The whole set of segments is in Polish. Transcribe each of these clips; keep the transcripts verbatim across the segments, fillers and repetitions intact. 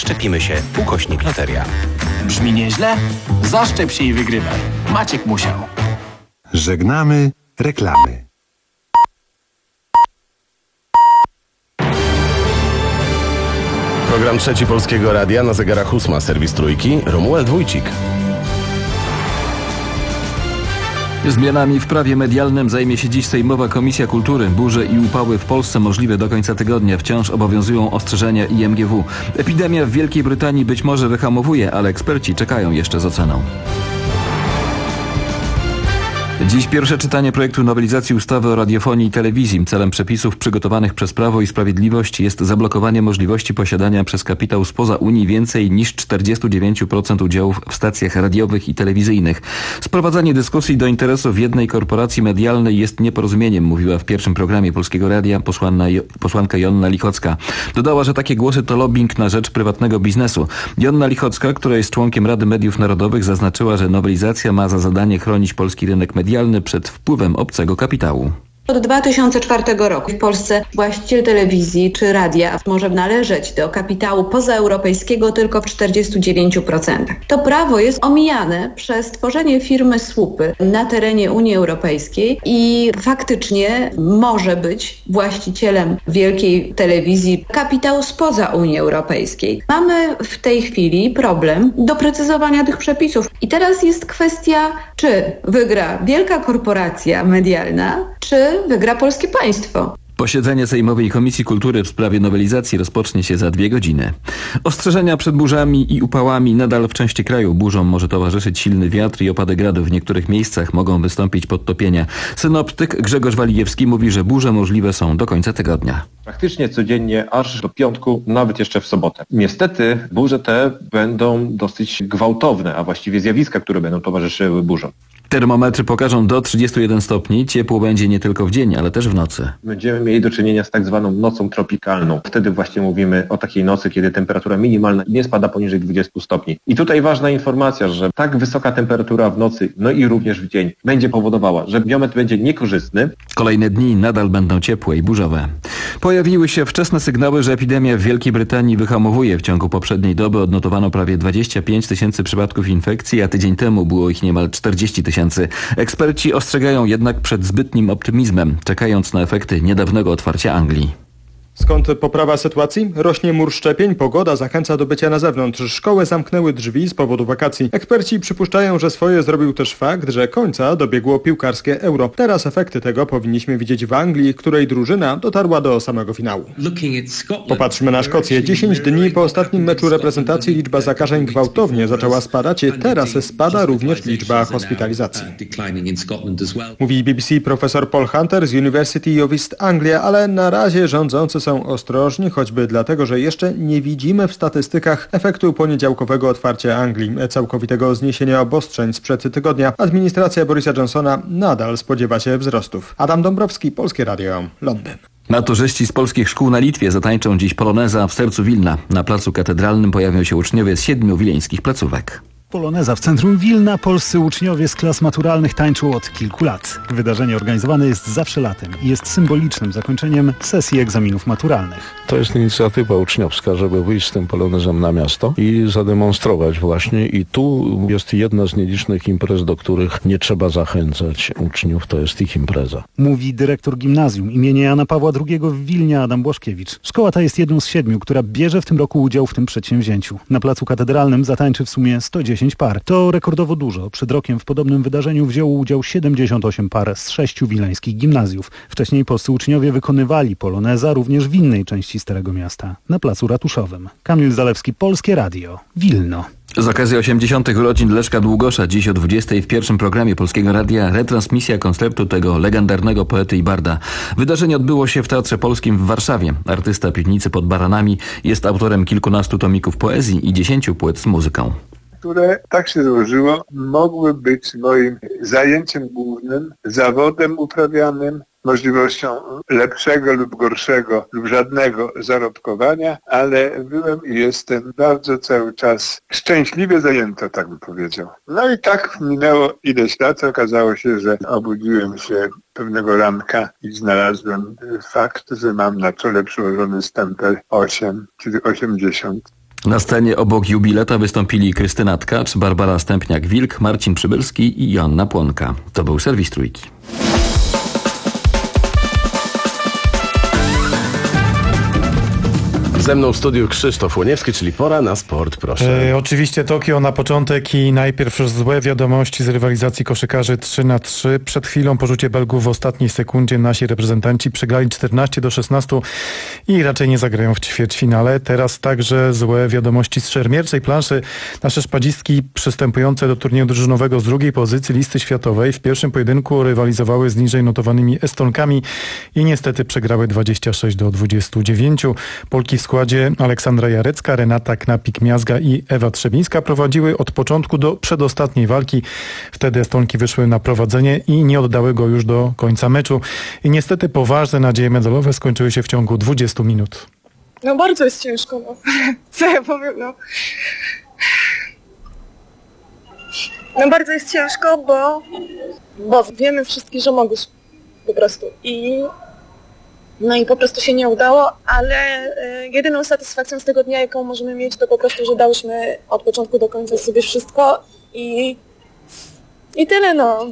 Zaszczepimy się. Ukośnik loteria. Brzmi nieźle? Zaszczep się i wygrywaj. Maciek Musiał. Żegnamy reklamy. Program Trzeci Polskiego Radia, na zegarach ósma, serwis Trójki, Romuald Wójcik. Zmianami w prawie medialnym zajmie się dziś Sejmowa Komisja Kultury. Burze i upały w Polsce możliwe do końca tygodnia. Wciąż obowiązują ostrzeżenia I M G W. Epidemia w Wielkiej Brytanii być może wyhamowuje, ale eksperci czekają jeszcze z oceną. Dziś pierwsze czytanie projektu nowelizacji ustawy o radiofonii i telewizji. Celem przepisów przygotowanych przez Prawo i Sprawiedliwość jest zablokowanie możliwości posiadania przez kapitał spoza Unii więcej niż czterdzieści dziewięć procent udziałów w stacjach radiowych i telewizyjnych. Sprowadzanie dyskusji do interesów jednej korporacji medialnej jest nieporozumieniem, mówiła w pierwszym programie Polskiego Radia posłanna, posłanka Joanna Lichocka. Dodała, że takie głosy to lobbying na rzecz prywatnego biznesu. Joanna Lichocka, która jest członkiem Rady Mediów Narodowych, zaznaczyła, że nowelizacja ma za zadanie chronić polski rynek medialny przed wpływem obcego kapitału. Od dwa tysiące czwartego roku w Polsce właściciel telewizji czy radia może należeć do kapitału pozaeuropejskiego tylko w czterdziestu dziewięciu procentach. To prawo jest omijane przez tworzenie firmy słupy na terenie Unii Europejskiej i faktycznie może być właścicielem wielkiej telewizji kapitału spoza Unii Europejskiej. Mamy w tej chwili problem doprecyzowania tych przepisów. I teraz jest kwestia, czy wygra wielka korporacja medialna, czy wygra polskie państwo. Posiedzenie Sejmowej Komisji Kultury w sprawie nowelizacji rozpocznie się za dwie godziny. Ostrzeżenia przed burzami i upałami nadal w części kraju. Burzom może towarzyszyć silny wiatr i opady gradu. W niektórych miejscach mogą wystąpić podtopienia. Synoptyk Grzegorz Walijewski mówi, że burze możliwe są do końca tygodnia. Praktycznie codziennie aż do piątku, nawet jeszcze w sobotę. Niestety burze te będą dosyć gwałtowne, a właściwie zjawiska, które będą towarzyszyły burzom. Termometry pokażą do trzydziestu jeden stopni. Ciepło będzie nie tylko w dzień, ale też w nocy. Będziemy mieli do czynienia z tak zwaną nocą tropikalną. Wtedy właśnie mówimy o takiej nocy, kiedy temperatura minimalna nie spada poniżej dwudziestu stopni. I tutaj ważna informacja, że tak wysoka temperatura w nocy, no i również w dzień, będzie powodowała, że biometr będzie niekorzystny. Kolejne dni nadal będą ciepłe i burzowe. Pojawiły się wczesne sygnały, że epidemia w Wielkiej Brytanii wyhamowuje. W ciągu poprzedniej doby odnotowano prawie dwadzieścia pięć tysięcy przypadków infekcji, a tydzień temu było ich niemal czterdzieści tysięcy. Eksperci ostrzegają jednak przed zbytnim optymizmem, czekając na efekty niedawnego otwarcia Anglii. Skąd poprawa sytuacji? Rośnie mur szczepień, pogoda zachęca do bycia na zewnątrz. Szkoły zamknęły drzwi z powodu wakacji. Eksperci przypuszczają, że swoje zrobił też fakt, że końca dobiegło piłkarskie Euro. Teraz efekty tego powinniśmy widzieć w Anglii, której drużyna dotarła do samego finału. Popatrzmy na Szkocję. dziesięć dni po ostatnim meczu reprezentacji liczba zakażeń gwałtownie zaczęła spadać. Teraz spada również liczba hospitalizacji. Mówi B B C profesor Paul Hunter z University of East Anglia, ale na razie rządzący są ostrożni, choćby dlatego, że jeszcze nie widzimy w statystykach efektu poniedziałkowego otwarcia Anglii, całkowitego zniesienia obostrzeń sprzed tygodnia. Administracja Borisa Johnsona nadal spodziewa się wzrostów. Adam Dąbrowski, Polskie Radio, Londyn. Maturzyści z polskich szkół na Litwie zatańczą dziś poloneza w sercu Wilna. Na placu katedralnym pojawią się uczniowie z siedmiu wileńskich placówek. Poloneza w centrum Wilna. Polscy uczniowie z klas maturalnych tańczą od kilku lat. Wydarzenie organizowane jest zawsze latem i jest symbolicznym zakończeniem sesji egzaminów maturalnych. To jest inicjatywa uczniowska, żeby wyjść z tym polonezem na miasto i zademonstrować właśnie. I tu jest jedna z nielicznych imprez, do których nie trzeba zachęcać uczniów. To jest ich impreza. Mówi dyrektor gimnazjum imienia Jana Pawła drugiego w Wilnie Adam Błaszkiewicz. Szkoła ta jest jedną z siedmiu, która bierze w tym roku udział w tym przedsięwzięciu. Na placu katedralnym zatańczy w sumie sto dziesięć par. To rekordowo dużo. Przed rokiem w podobnym wydarzeniu wzięło udział siedemdziesiąt osiem par z sześciu wileńskich gimnazjów. Wcześniej polscy uczniowie wykonywali poloneza również w innej części Starego Miasta, na placu ratuszowym. Kamil Zalewski, Polskie Radio, Wilno. Z okazji osiemdziesiątych urodzin Leszka Długosza dziś o dwudziestej w pierwszym programie Polskiego Radia retransmisja koncertu tego legendarnego poety i barda. Wydarzenie odbyło się w Teatrze Polskim w Warszawie. Artysta Piwnicy pod Baranami jest autorem kilkunastu tomików poezji i dziesięciu płyt z muzyką, które, tak się złożyło, mogły być moim zajęciem głównym, zawodem uprawianym, możliwością lepszego lub gorszego lub żadnego zarobkowania, ale byłem i jestem bardzo cały czas szczęśliwie zajęty, tak bym powiedział. No i tak minęło ileś lat, okazało się, że obudziłem się pewnego ranka i znalazłem fakt, że mam na czole przyłożony stempel osiem, czyli osiemdziesiąt. Na scenie obok jubileta wystąpili Krystyna Tkacz, Barbara Stępniak-Wilk, Marcin Przybylski i Joanna Płonka. To był serwis Trójki. Ze mną w studiu Krzysztof Łoniewski, czyli pora na sport, proszę. E, oczywiście Tokio na początek i najpierw złe wiadomości z rywalizacji koszykarzy trzy na trzy. Przed chwilą po rzucie Belgów w ostatniej sekundzie nasi reprezentanci przegrali czternaście do szesnastu i raczej nie zagrają w ćwierćfinale. Teraz także złe wiadomości z szermierczej planszy. Nasze szpadzistki przystępujące do turnieju drużynowego z drugiej pozycji listy światowej w pierwszym pojedynku rywalizowały z niżej notowanymi Estonkami i niestety przegrały dwadzieścia sześć do dwudziestu dziewięciu. Polki w składzie Aleksandra Jarecka, Renata Knapik-Miazga i Ewa Trzebińska prowadziły od początku do przedostatniej walki. Wtedy Estonki wyszły na prowadzenie i nie oddały go już do końca meczu. I niestety poważne nadzieje medalowe skończyły się w ciągu dwudziestu minut. No bardzo jest ciężko, no. Co ja powiem, no. No bardzo jest ciężko, bo, bo wiemy wszystkie, że mogły po prostu. I no i po prostu się nie udało, ale y, jedyną satysfakcją z tego dnia, jaką możemy mieć, to po prostu, że dałyśmy od początku do końca sobie wszystko i, i tyle, no.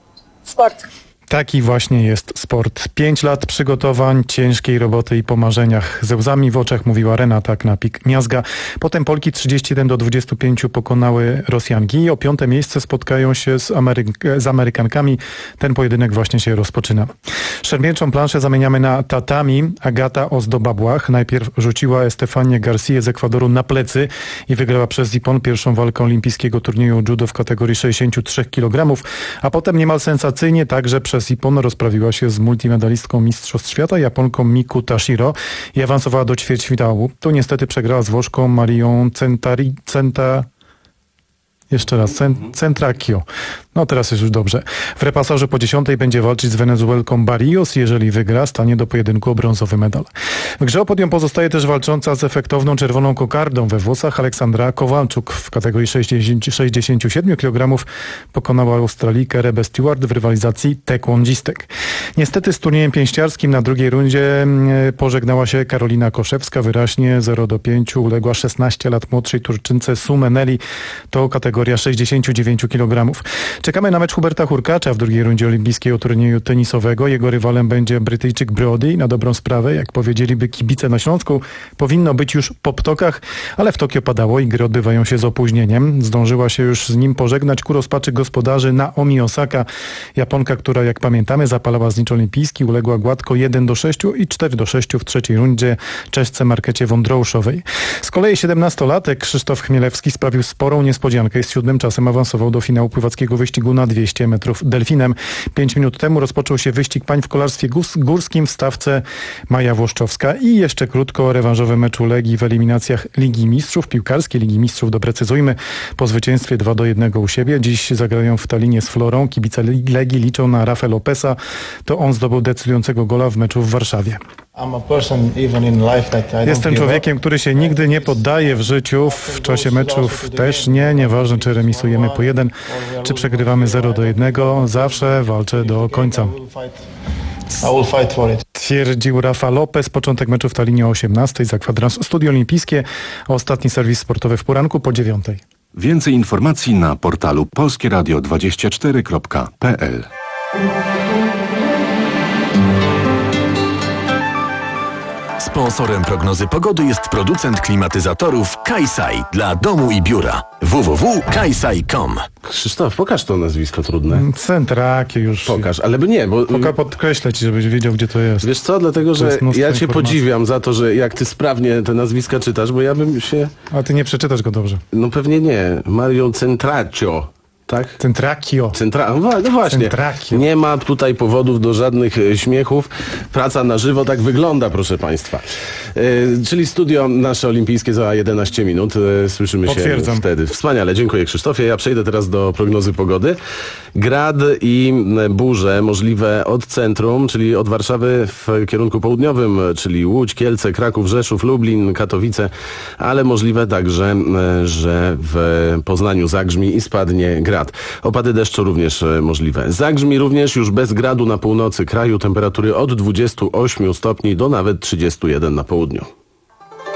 Sport. Taki właśnie jest sport. Pięć lat przygotowań, ciężkiej roboty i po marzeniach. Ze łzami w oczach mówiła Renata Knapik-Miazga. Potem Polki trzydzieści jeden do dwudziestu pięciu pokonały Rosjanki. O piąte miejsce spotkają się z, Ameryk- z Amerykankami. Ten pojedynek właśnie się rozpoczyna. Szermierczą planszę zamieniamy na tatami. Agata Ozdoba-Błach najpierw rzuciła Estefanię Garcję z Ekwadoru na plecy i wygrała przez Zippon pierwszą walkę olimpijskiego turnieju judo w kategorii sześćdziesięciu trzech kilogramów, a potem niemal sensacyjnie także przez Zippon rozprawiła się z multimedalistką Mistrzostw Świata, Japonką Miku Tashiro i awansowała do ćwierćfinału. Tu niestety przegrała z Włoszką Marią Centari, Centa... Jeszcze raz, Centracchio. No teraz jest już dobrze. W repasażu po dziesiątej będzie walczyć z Wenezuelką Barrios. Jeżeli wygra, stanie do pojedynku o brązowy medal. W grze o podium pozostaje też walcząca z efektowną czerwoną kokardą we włosach Aleksandra Kowalczuk. W kategorii sześćdziesięciu siedmiu kilogramów pokonała Australijkę Rebę Stewart w rywalizacji taekwondzistek. Niestety z turniejem pięściarskim na drugiej rundzie pożegnała się Karolina Koszewska. Wyraźnie zero do pięciu uległa szesnaście lat młodszej Turczynce Sumeneli. To kategoria sześćdziesięciu dziewięciu kilogramów. Czekamy na mecz Huberta Hurkacza w drugiej rundzie olimpijskiego turnieju tenisowego. Jego rywalem będzie Brytyjczyk Brody. Na dobrą sprawę, jak powiedzieliby kibice na Śląsku, powinno być już po ptokach, ale w Tokio padało i gry odbywają się z opóźnieniem. Zdążyła się już z nim pożegnać ku rozpaczy gospodarzy Naomi Osaka. Japonka, która jak pamiętamy zapalała znicz olimpijski, uległa gładko jeden do sześciu i cztery do sześciu w trzeciej rundzie Czeszce Markecie Wondrouszowej. Z kolei siedemnastolatek Krzysztof Chmielewski sprawił sporą niespodziankę i z siódmym czasem awansował do finału pływackiego wyścigu na dwieście metrów delfinem. Pięć minut temu rozpoczął się wyścig pań w kolarstwie górskim w stawce Maja Włoszczowska i jeszcze krótko o rewanżowym meczu Legii w eliminacjach Ligi Mistrzów, piłkarskiej Ligi Mistrzów, doprecyzujmy, po zwycięstwie dwa do jednego u siebie. Dziś zagrają w Tallinie z Florą. Kibice Legii liczą na Rafa Lopesa. To on zdobył decydującego gola w meczu w Warszawie. Jestem człowiekiem, który się nigdy nie poddaje w życiu. W czasie meczów też nie. Nieważne, czy remisujemy po jeden, czy przegrywamy zero do jednego. Zawsze walczę do końca. Twierdził Rafa Lopez. Początek meczu w Tallinie o osiemnastej. Za kwadrans Studio Olimpijskie. Ostatni serwis sportowy w poranku po dziewiątej. Więcej informacji na portalu polskie radio dwadzieścia cztery kropka p l. Sponsorem prognozy pogody jest producent klimatyzatorów Kaisai dla domu i biura. w w w kropka kaisai kropka com. Krzysztof, pokaż to nazwisko trudne. Centrakie już. Pokaż, ale by nie, bo... Poka podkreślę ci, żebyś wiedział, gdzie to jest. Wiesz co, dlatego, że ja cię informacji. podziwiam za to, że jak ty sprawnie te nazwiska czytasz, bo ja bym się... A ty nie przeczytasz go dobrze. No pewnie nie. Mario Centracchio. Tak? Centracchio. Centra... No właśnie. Centracchio. Nie ma tutaj powodów do żadnych śmiechów. Praca na żywo tak wygląda, proszę Państwa. E, czyli studio nasze olimpijskie za jedenaście minut. E, słyszymy się Potwierdzam. wtedy. Wspaniale, dziękuję Krzysztofie. Ja przejdę teraz do prognozy pogody. Grad i burze możliwe od centrum, czyli od Warszawy w kierunku południowym, czyli Łódź, Kielce, Kraków, Rzeszów, Lublin, Katowice, ale możliwe także, że w Poznaniu zagrzmi i spadnie grad. Opady deszczu również możliwe. Zagrzmi również już bez gradu na północy kraju, temperatury od dwudziestu ośmiu stopni do nawet trzydziestu jeden na południu.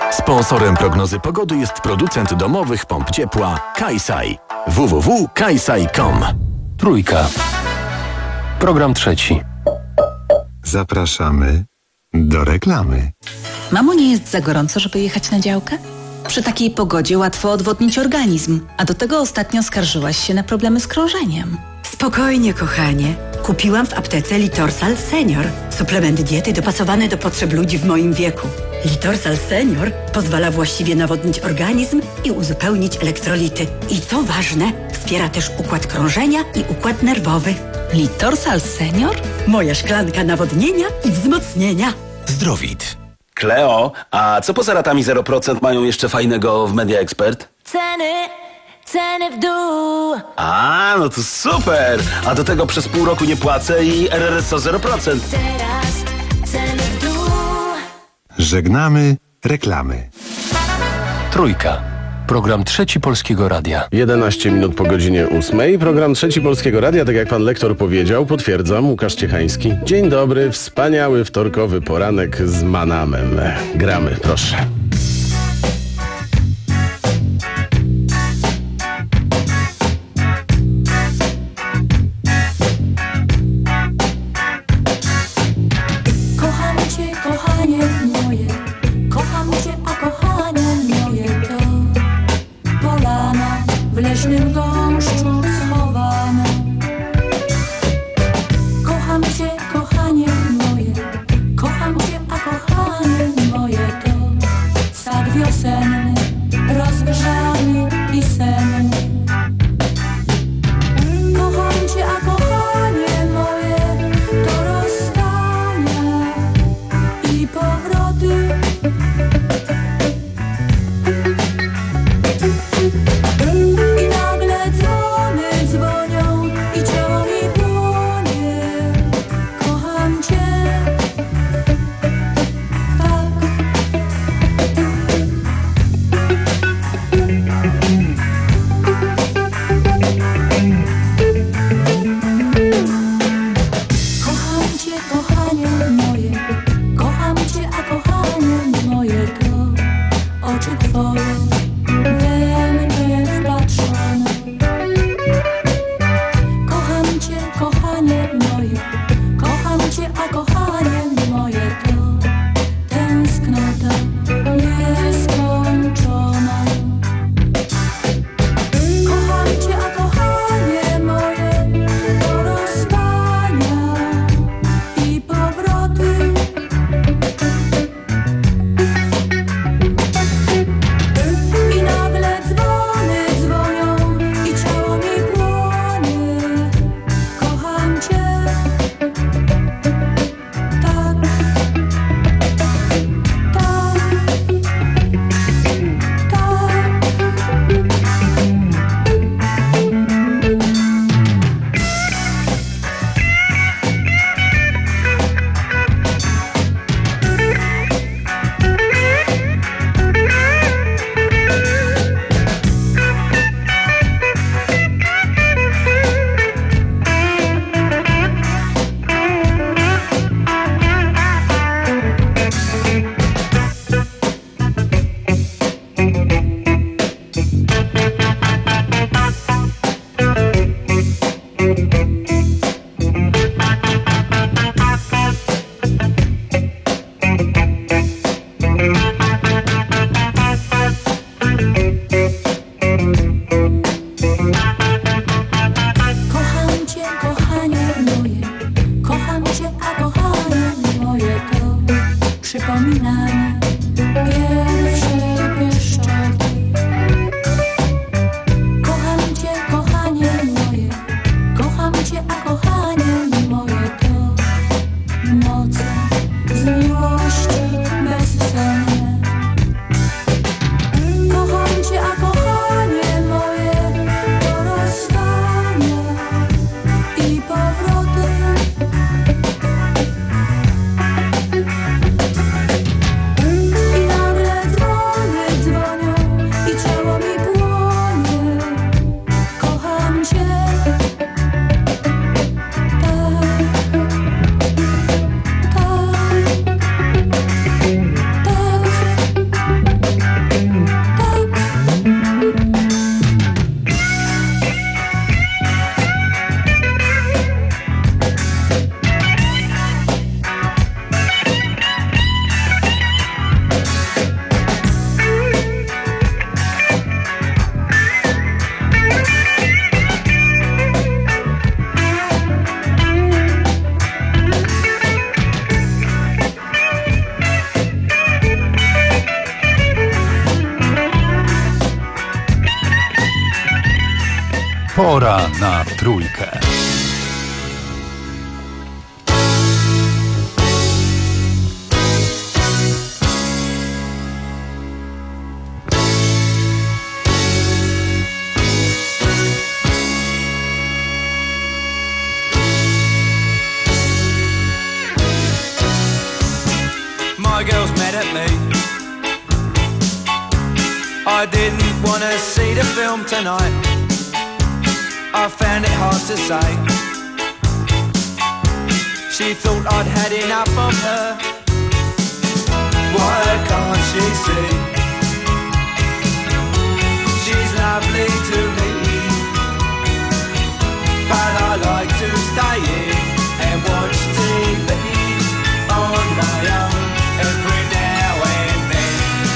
Sponsorem prognozy pogody jest producent domowych pomp ciepła Kaisai. w w w kropka kaisai kropka com. Trójka. Program trzeci. Zapraszamy do reklamy. Mamo, nie jest za gorąco, żeby jechać na działkę? Przy takiej pogodzie łatwo odwodnić organizm, a do tego ostatnio skarżyłaś się na problemy z krążeniem. Spokojnie, kochanie. Kupiłam w aptece Litorsal Senior. Suplement diety dopasowany do potrzeb ludzi w moim wieku. Litorsal Senior pozwala właściwie nawodnić organizm i uzupełnić elektrolity. I co ważne, wspiera też układ krążenia i układ nerwowy. Litorsal Senior? Moja szklanka nawodnienia i wzmocnienia. Zdrowit. Kleo, a co poza ratami zero procent mają jeszcze fajnego w Media Expert? Ceny, ceny w dół. A, no to super! A do tego przez pół roku nie płacę i R R S O zero procent. Teraz ceny w dół. Żegnamy reklamy. Trójka. Program trzeci Polskiego Radia. jedenaście minut po godzinie ósmej. Program trzeci Polskiego Radia, tak jak pan lektor powiedział, potwierdzam, Łukasz Ciechański. Dzień dobry, wspaniały wtorkowy poranek z Manamem. Gramy, proszę. Kocham cię, kochanie moje. Kocham cię, a kochanie moje to polana w leśnym gąszczu schowana. Kocham cię, kochanie moje. Kocham cię, a kochanie moje to sad wiosenny, rozgrzany i senny. Kocham cię, a kochanie moje to rozstania i powroty. I nagle dzwony dzwonią i ciało mi płonie. Kocham cię tak. Kocham cię, kochanie moje. Kocham cię, a kochanie moje to oczy twoje we mnie wpatrzone. Kocham cię, kochanie moje. Kocham cię, a kochanie moje to tęsknota nieskończona. Kocham cię, a kochanie moje to rozstania i powroty. Pora na trójkę. My girls mad at me. I didn't want to see the film tonight. I found it hard to say. She thought I'd had enough of her. Why can't she see? She's lovely to me, but I like to stay in and watch T V on my own every now and then.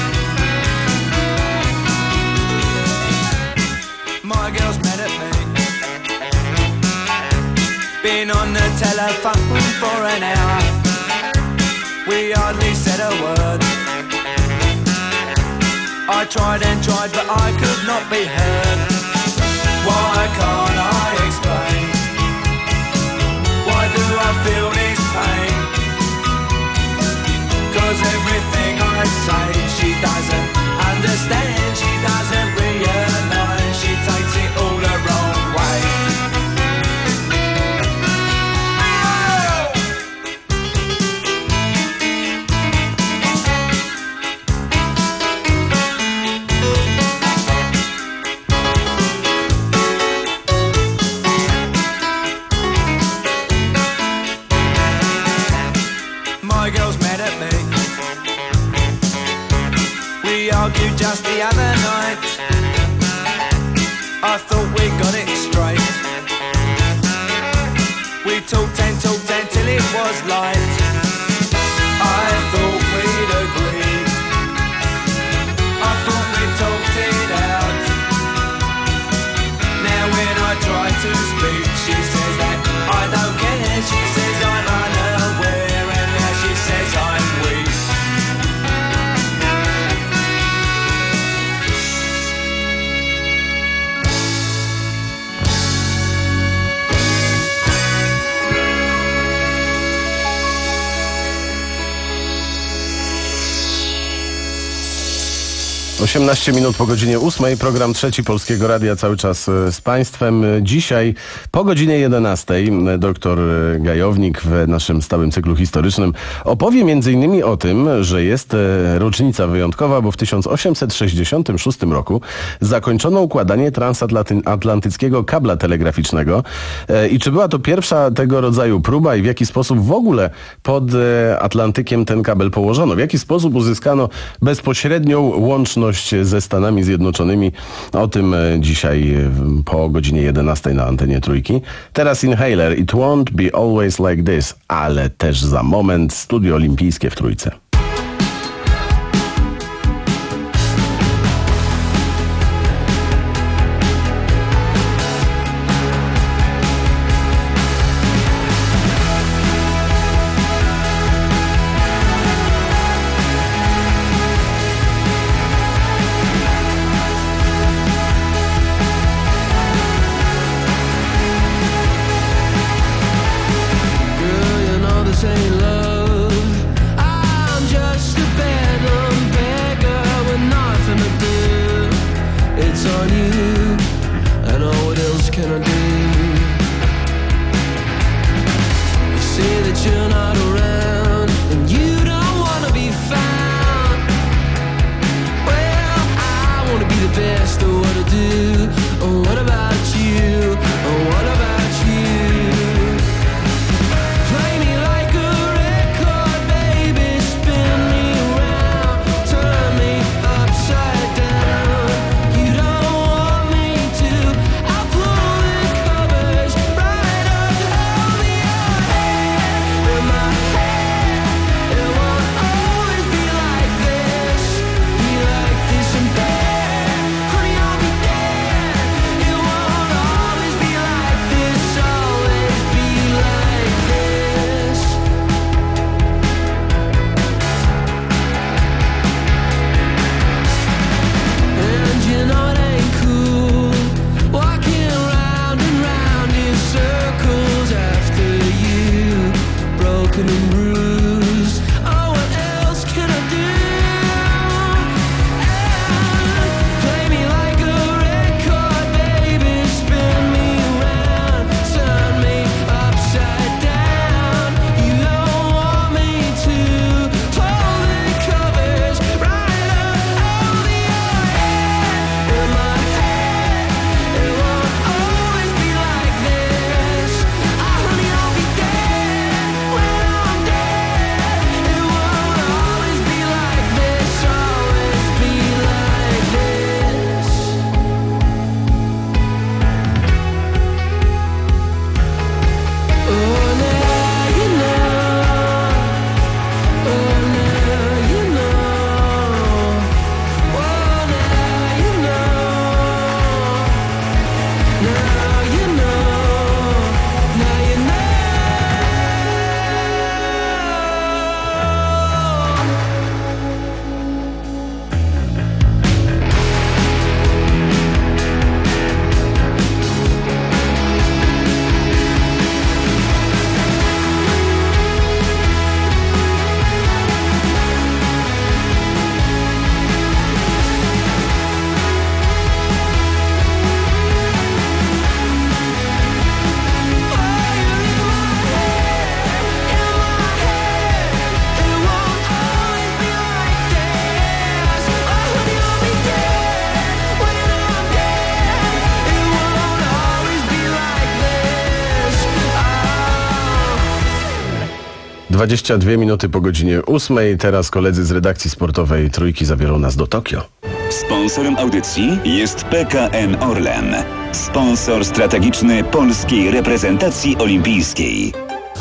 My girl's mad at me. Been on the telephone for an hour. We hardly said a word. I tried and tried but I could not be heard. Why can't I explain? Why do I feel this pain? 'Cause everything I say she doesn't understand. She doesn't realize. She takes it all the wrong way. My girl's mad at me. We argued just the other night. I thought we got it straight. We talked and talked until it was light. I thought we'd agreed. I thought we talked it out. Now when I try to speak, she says that I don't care. She says I'm unaware, and now she says I'm weak. osiemnaście minut po godzinie ósmej, program Trzeci Polskiego Radia cały czas z Państwem. Dzisiaj po godzinie jedenastej doktor Gajownik w naszym stałym cyklu historycznym opowie między innymi o tym, że jest rocznica wyjątkowa, bo w tysiąc osiemset sześćdziesiątym szóstym roku zakończono układanie transatlantyckiego kabla telegraficznego. I czy była to pierwsza tego rodzaju próba i w jaki sposób w ogóle pod Atlantykiem ten kabel położono? W jaki sposób uzyskano bezpośrednią łączność ze Stanami Zjednoczonymi? O tym dzisiaj po godzinie jedenastej na antenie Trójki. Teraz Inhaler, It Won't Be Always Like This, ale też za moment Studio Olimpijskie w Trójce. Pretty dwadzieścia dwie minuty po godzinie ósmej. Teraz koledzy z redakcji sportowej Trójki zabiorą nas do Tokio. Sponsorem audycji jest P K N Orlen, sponsor strategiczny polskiej reprezentacji olimpijskiej.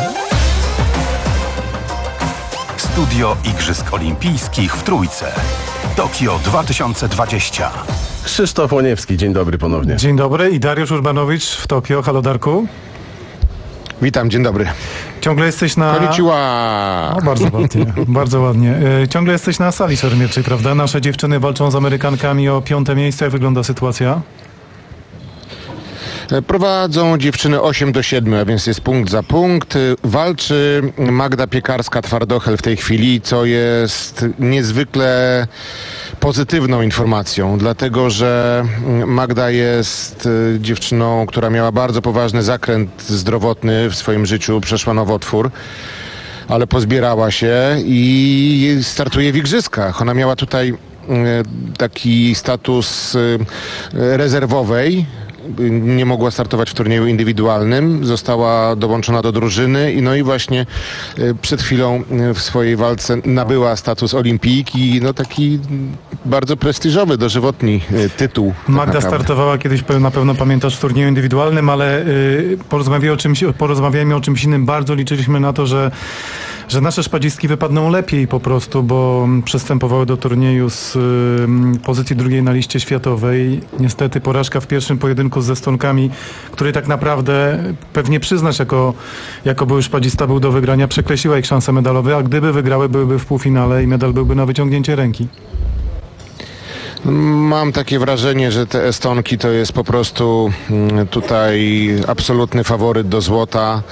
Studio Igrzysk Olimpijskich w Trójce. Tokio dwa tysiące dwadzieścia. Krzysztof Łoniewski, dzień dobry ponownie. Dzień dobry i Dariusz Urbanowicz w Tokio. Halo Darku. Witam, dzień dobry. Ciągle jesteś na... Konnichiwa. O, bardzo ładnie, bardzo ładnie. E, ciągle jesteś na sali szermierczej, prawda? Nasze dziewczyny walczą z Amerykankami o piąte miejsce. Jak wygląda sytuacja? Prowadzą dziewczyny osiem do siedmiu, a więc jest punkt za punkt. Walczy Magda Piekarska-Twardochel w tej chwili, co jest niezwykle pozytywną informacją, dlatego że Magda jest dziewczyną, która miała bardzo poważny zakręt zdrowotny w swoim życiu, przeszła nowotwór, ale pozbierała się i startuje w igrzyskach. Ona miała tutaj taki status rezerwowej, nie mogła startować w turnieju indywidualnym, została dołączona do drużyny i no i właśnie przed chwilą w swojej walce nabyła status olimpijki, no taki bardzo prestiżowy, dożywotni tytuł. Magda tak startowała kiedyś, na pewno pamiętasz, w turnieju indywidualnym, ale y, porozmawiajmy o czymś, porozmawiajmy o czymś innym. Bardzo liczyliśmy na to, że że nasze szpadzistki wypadną lepiej po prostu, bo przystępowały do turnieju z y, pozycji drugiej na liście światowej. Niestety porażka w pierwszym pojedynku z Estonkami, który tak naprawdę pewnie przyznasz jako, jako były szpadzista był do wygrania, przekreśliła ich szanse medalowe, a gdyby wygrały, byłyby w półfinale i medal byłby na wyciągnięcie ręki. Mam takie wrażenie, że te Estonki to jest po prostu tutaj absolutny faworyt do złota,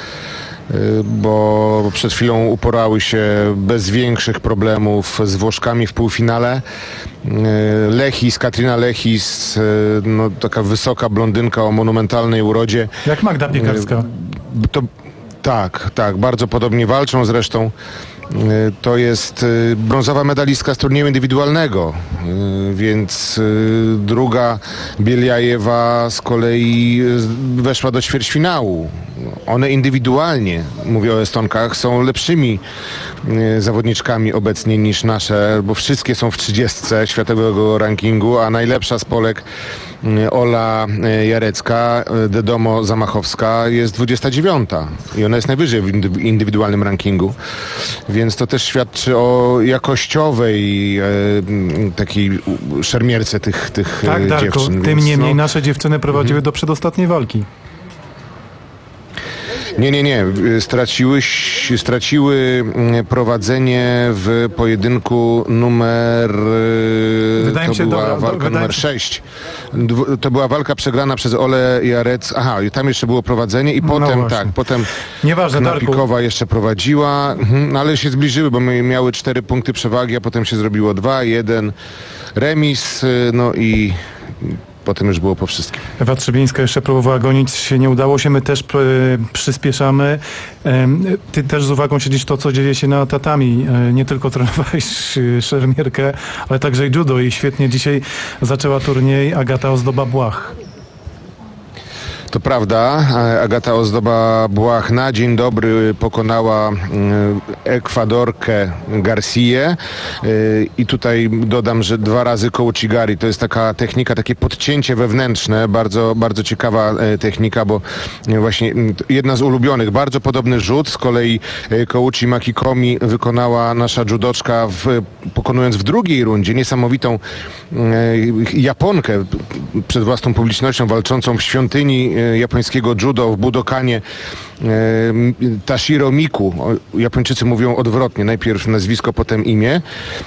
bo przed chwilą uporały się bez większych problemów z Włoszkami w półfinale. Lechis, Katrina Lechis, no, taka wysoka blondynka o monumentalnej urodzie. Jak Magda Piekarska. To, tak, tak, bardzo podobnie walczą zresztą. To jest brązowa medalistka z turnieju indywidualnego, więc druga Bieliajewa z kolei weszła do ćwierćfinału. One indywidualnie, mówię o Estonkach, są lepszymi zawodniczkami obecnie niż nasze, bo wszystkie są w trzydziestce światowego rankingu, a najlepsza z Polek Ola Jarecka, Dedomo Zamachowska jest dwudziesta dziewiąta i ona jest najwyżej w indywidualnym rankingu, więc to też świadczy o jakościowej e, takiej szermierce tych, tych tak, Darku, dziewczyn. Tym więc, niemniej no, nasze dziewczyny prowadziły mm. do przedostatniej walki. Nie, nie, nie. Straciły, straciły prowadzenie w pojedynku numer... Wydaje to mi się, była dobra, walka wydaje numer sześć. To była walka przegrana przez Ole Jarec. Aha, i tam jeszcze było prowadzenie i no potem, właśnie. tak, potem Nieważne, Knapikowa jeszcze prowadziła, mhm, ale się zbliżyły, bo my miały cztery punkty przewagi, a potem się zrobiło dwa, jeden remis, no i... Potem już było po wszystkim. Ewa Trzebińska jeszcze próbowała gonić, się nie udało się, my też pr- przyspieszamy. Ty też z uwagą siedzisz to, co dzieje się na tatami. Nie tylko trenowałeś szermierkę, ale także i judo i świetnie dzisiaj zaczęła turniej Agata Ozdoba-Błach. To prawda, Agata Ozdoba-Błach na dzień dobry pokonała Ekwadorkę Garcję i tutaj dodam, że dwa razy kołchigari, to jest taka technika, takie podcięcie wewnętrzne, bardzo, bardzo ciekawa technika, bo właśnie jedna z ulubionych, bardzo podobny rzut, z kolei kołchi Makikomi wykonała nasza judoczka w, pokonując w drugiej rundzie niesamowitą Japonkę przed własną publicznością walczącą w świątyni japońskiego judo w Budokanie, Tashiro Miku. Japończycy mówią odwrotnie, najpierw nazwisko, potem imię,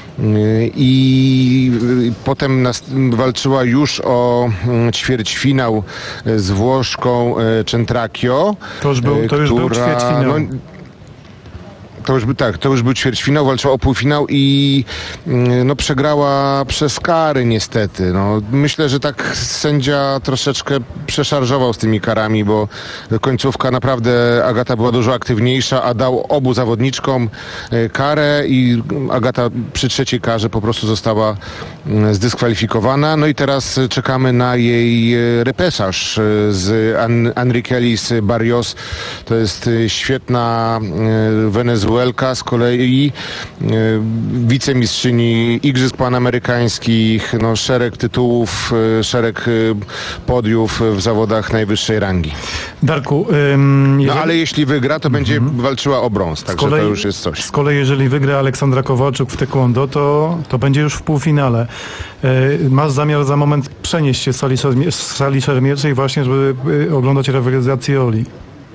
i potem nas, walczyła już o ćwierćfinał z Włoszką Centracchio. To już był, to już która, był ćwierćfinał. No, To już, był, tak, to już był ćwierćfinał, walczyła o półfinał i no, przegrała przez kary niestety. No, myślę, że tak sędzia troszeczkę przeszarżował z tymi karami, bo końcówka naprawdę Agata była dużo aktywniejsza, a dał obu zawodniczkom karę i Agata przy trzeciej karze po prostu została zdyskwalifikowana. No i teraz czekamy na jej repesaż z An- Enriquelis Barrios. To jest świetna Wenezuela, Manuelka z kolei, e, wicemistrzyni Igrzysk Panamerykańskich, no, szereg tytułów, e, szereg e, podiów w zawodach najwyższej rangi. Darku, ym, jeżeli... no ale jeśli wygra, to będzie Mhm. walczyła o brąz, także kolei, to już jest coś. Z kolei jeżeli wygra Aleksandra Kowalczuk w taekwondo, to, to będzie już w półfinale. Yy, masz zamiar za moment przenieść się z sali, szermie- z sali szermierczej właśnie, żeby yy, oglądać rywalizację Oli.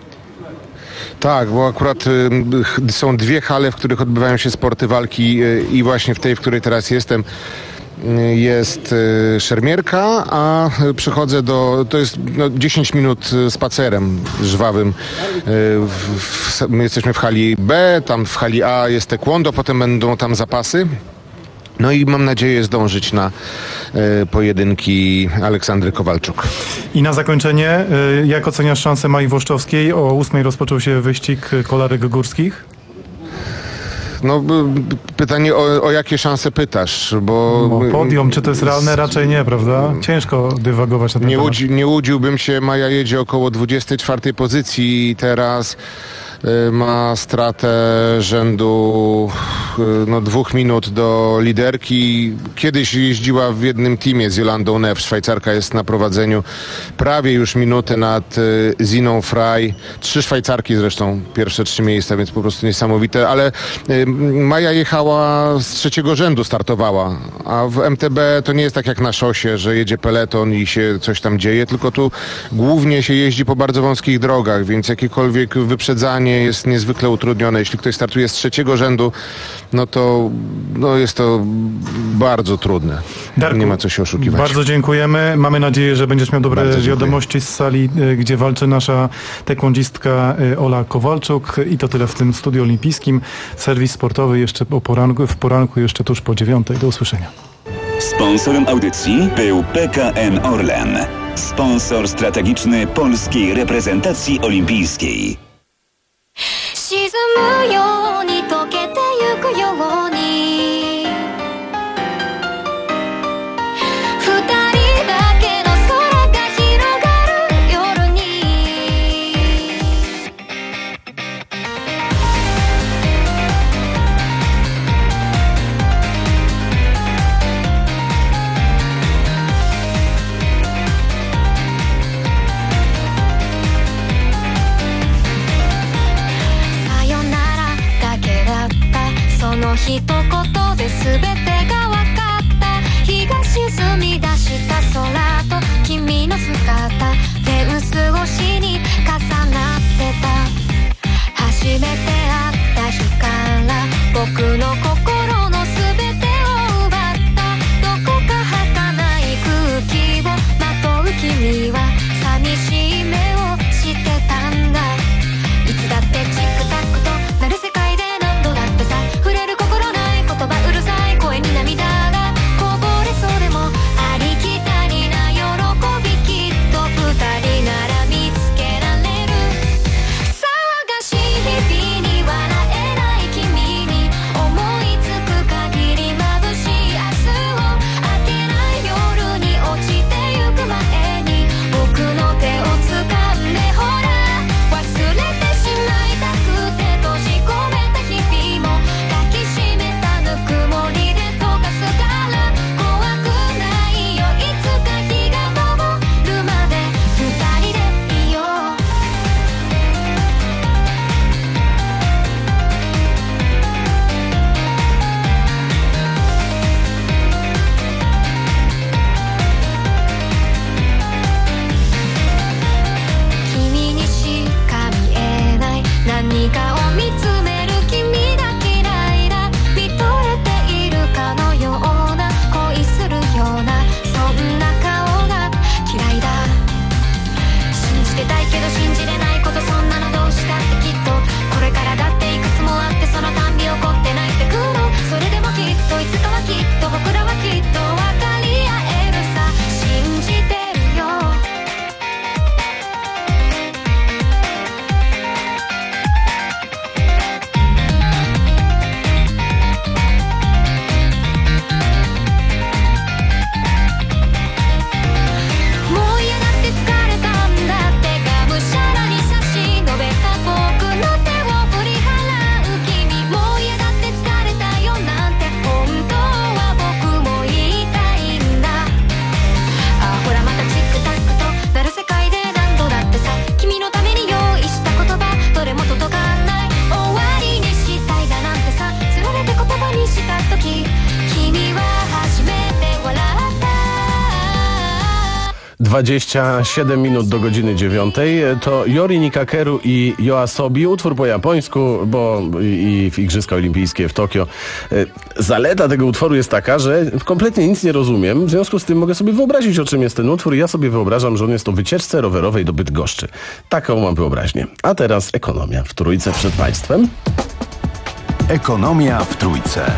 Tak, bo akurat y, są dwie hale, w których odbywają się sporty walki y, i właśnie w tej, w której teraz jestem, y, jest y, szermierka, a y, przychodzę do, to jest no, dziesięć minut y, spacerem żwawym. Y, w, w, my jesteśmy w hali B, tam w hali A jest taekwondo, potem będą tam zapasy. No i mam nadzieję zdążyć na y, pojedynki Aleksandry Kowalczuk. I na zakończenie, yy, jak oceniasz szansę Mai Włoszczowskiej? O ósmej rozpoczął się wyścig kolarek górskich. No y, pytanie o, o jakie szanse pytasz, bo... No, podium, czy to jest realne? Raczej nie, prawda? Ciężko dywagować na ten nie, temat. łudzi, nie łudziłbym się, Maja jedzie około dwudziestej czwartej pozycji teraz. Ma stratę rzędu no, dwóch minut do liderki. Kiedyś jeździła w jednym teamie z Jolandą Neff. Szwajcarka jest na prowadzeniu prawie już minutę nad Ziną Frey. Trzy Szwajcarki zresztą, pierwsze trzy miejsca, więc po prostu niesamowite. Ale Maja jechała z trzeciego rzędu, startowała. A w M T B to nie jest tak jak na szosie, że jedzie peleton i się coś tam dzieje, tylko tu głównie się jeździ po bardzo wąskich drogach, więc jakiekolwiek wyprzedzanie jest niezwykle utrudnione. Jeśli ktoś startuje z trzeciego rzędu, no to no jest to bardzo trudne. Darku, nie ma co się oszukiwać. Bardzo dziękujemy. Mamy nadzieję, że będziesz miał dobre Bardzo wiadomości z sali, gdzie walczy nasza taekwondzistka Ola Kowalczuk. I to tyle w tym studiu olimpijskim. Serwis sportowy jeszcze o poranku, w poranku jeszcze tuż po dziewiątej. Do usłyszenia. Sponsorem audycji był P K N Orlen. Sponsor strategiczny polskiej reprezentacji olimpijskiej. 沈むように溶けてゆくように二人だけの空が広がる夜にその一言で全てが分かった日が沈み出した空と君の姿フェンス越しに重なってた初めて会った日から僕の心の全てを奪ったどこか儚い空気をまとう君は寂しい目をしてたんだいつだってチクタクとなる世界で何度だってさ触れる心ない言葉うるさい声 dwadzieścia siedem minut do godziny dziewiątej. To Yori Nikakeru i Yoasobi, utwór po japońsku, bo i w Igrzyska Olimpijskie w Tokio. Zaleta tego utworu jest taka, że kompletnie nic nie rozumiem, w związku z tym mogę sobie wyobrazić, o czym jest ten utwór. Ja sobie wyobrażam, że on jest o wycieczce rowerowej do Bydgoszczy. Taką mam wyobraźnię. A teraz ekonomia w Trójce przed Państwem. Ekonomia w Trójce.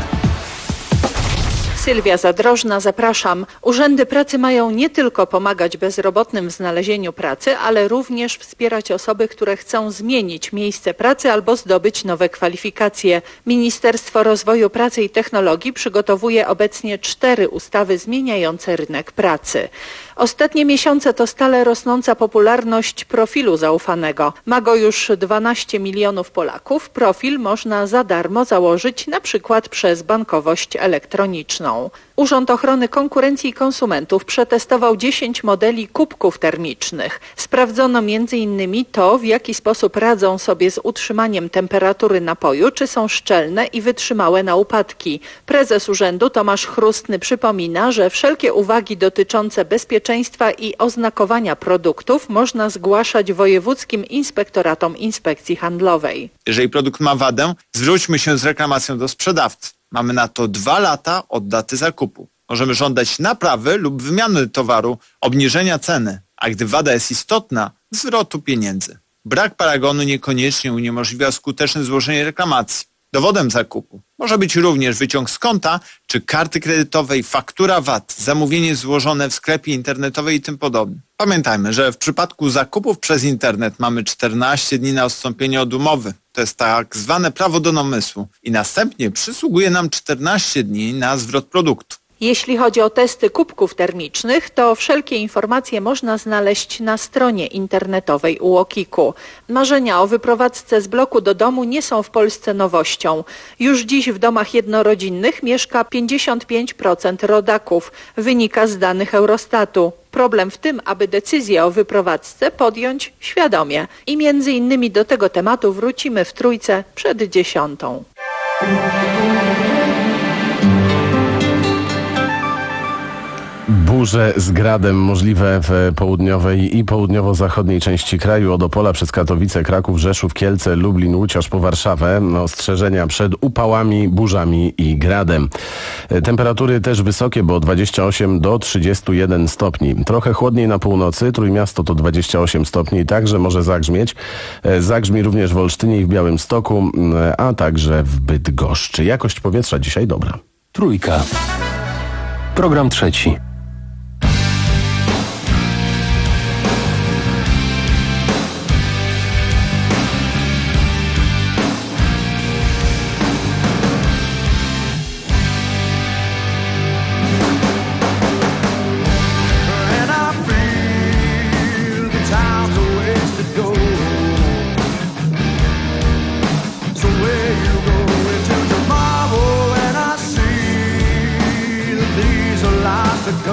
Sylwia Zadrożna, zapraszam. Urzędy pracy mają nie tylko pomagać bezrobotnym w znalezieniu pracy, ale również wspierać osoby, które chcą zmienić miejsce pracy albo zdobyć nowe kwalifikacje. Ministerstwo Rozwoju Pracy i Technologii przygotowuje obecnie cztery ustawy zmieniające rynek pracy. Ostatnie miesiące to stale rosnąca popularność profilu zaufanego. Ma go już dwanaście milionów Polaków. Profil można za darmo założyć na przykład przez bankowość elektroniczną. Urząd Ochrony Konkurencji i Konsumentów przetestował dziesięć modeli kubków termicznych. Sprawdzono między innymi to, w jaki sposób radzą sobie z utrzymaniem temperatury napoju, czy są szczelne i wytrzymałe na upadki. Prezes urzędu Tomasz Chrustny przypomina, że wszelkie uwagi dotyczące bezpieczeństwa i oznakowania produktów można zgłaszać wojewódzkim inspektoratom inspekcji handlowej. Jeżeli produkt ma wadę, zwróćmy się z reklamacją do sprzedawcy. Mamy na to dwa lata od daty zakupu. Możemy żądać naprawy lub wymiany towaru, obniżenia ceny, a gdy wada jest istotna, zwrotu pieniędzy. Brak paragonu niekoniecznie uniemożliwia skuteczne złożenie reklamacji. Dowodem zakupu może być również wyciąg z konta czy karty kredytowej, faktura V A T, zamówienie złożone w sklepie internetowym i tym podobne. Pamiętajmy, że w przypadku zakupów przez internet mamy czternaście dni na odstąpienie od umowy. To jest tak zwane prawo do namysłu i następnie przysługuje nam czternaście dni na zwrot produktu. Jeśli chodzi o testy kubków termicznych, to wszelkie informacje można znaleźć na stronie internetowej U O K I K-u. Marzenia o wyprowadzce z bloku do domu nie są w Polsce nowością. Już dziś w domach jednorodzinnych mieszka pięćdziesiąt pięć procent rodaków, wynika z danych Eurostatu. Problem w tym, aby decyzję o wyprowadzce podjąć świadomie. I między innymi do tego tematu wrócimy w Trójce przed dziesiątą. Burze z gradem możliwe w południowej i południowo-zachodniej części kraju, od Opola przez Katowice, Kraków, Rzeszów, Kielce, Lublin, Łódź aż po Warszawę. Ostrzeżenia przed upałami, burzami i gradem. Temperatury też wysokie, bo dwadzieścia osiem do trzydziestu jeden stopni. Trochę chłodniej na północy, Trójmiasto to dwadzieścia osiem stopni, także może zagrzmieć. Zagrzmi również w Olsztynie i w Białymstoku, a także w Bydgoszczy. Jakość powietrza dzisiaj dobra. Trójka. Program trzeci. The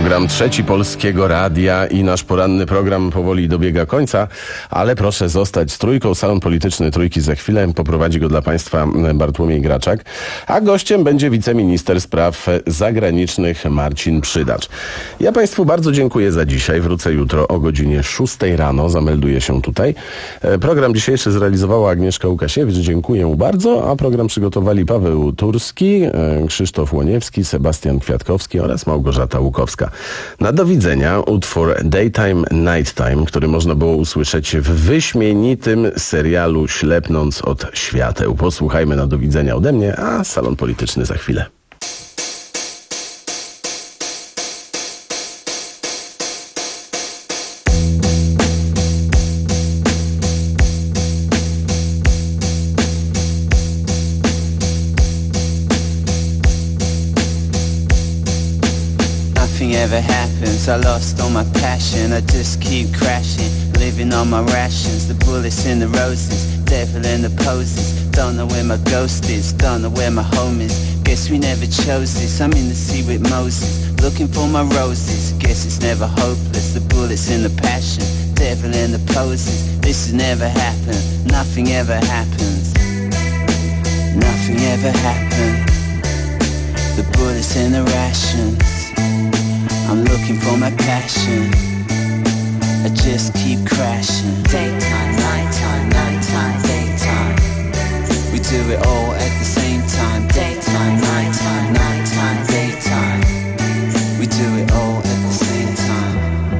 Program trzeci Polskiego Radia i nasz poranny program powoli dobiega końca, ale proszę zostać z trójką. Salon polityczny Trójki za chwilę poprowadzi go dla Państwa Bartłomiej Graczak, a gościem będzie wiceminister spraw zagranicznych Marcin Przydacz. Ja Państwu bardzo dziękuję za dzisiaj. Wrócę jutro o godzinie szóstej rano. Zamelduję się tutaj. Program dzisiejszy zrealizowała Agnieszka Łukasiewicz. Dziękuję bardzo, a program przygotowali Paweł Turski, Krzysztof Łoniewski, Sebastian Kwiatkowski oraz Małgorzata Łukowska. Na do widzenia utwór Daytime, Nighttime, który można było usłyszeć w wyśmienitym serialu Ślepnąc od świateł. Posłuchajmy na do widzenia ode mnie, a salon polityczny za chwilę. Ever happens, I lost all my passion, I just keep crashing, living on my rations, the bullets in the roses, devil in the poses, don't know where my ghost is, don't know where my home is, guess we never chose this, I'm in the sea with Moses, looking for my roses, guess it's never hopeless, the bullets in the passion, devil in the poses, this has never happened, nothing ever happens, nothing ever happened, the bullets in the rations, I'm looking for my passion, I just keep crashing. Daytime, nighttime, nighttime, daytime, we do it all at the same time. Daytime, nighttime, nighttime, daytime, we do it all at the same time.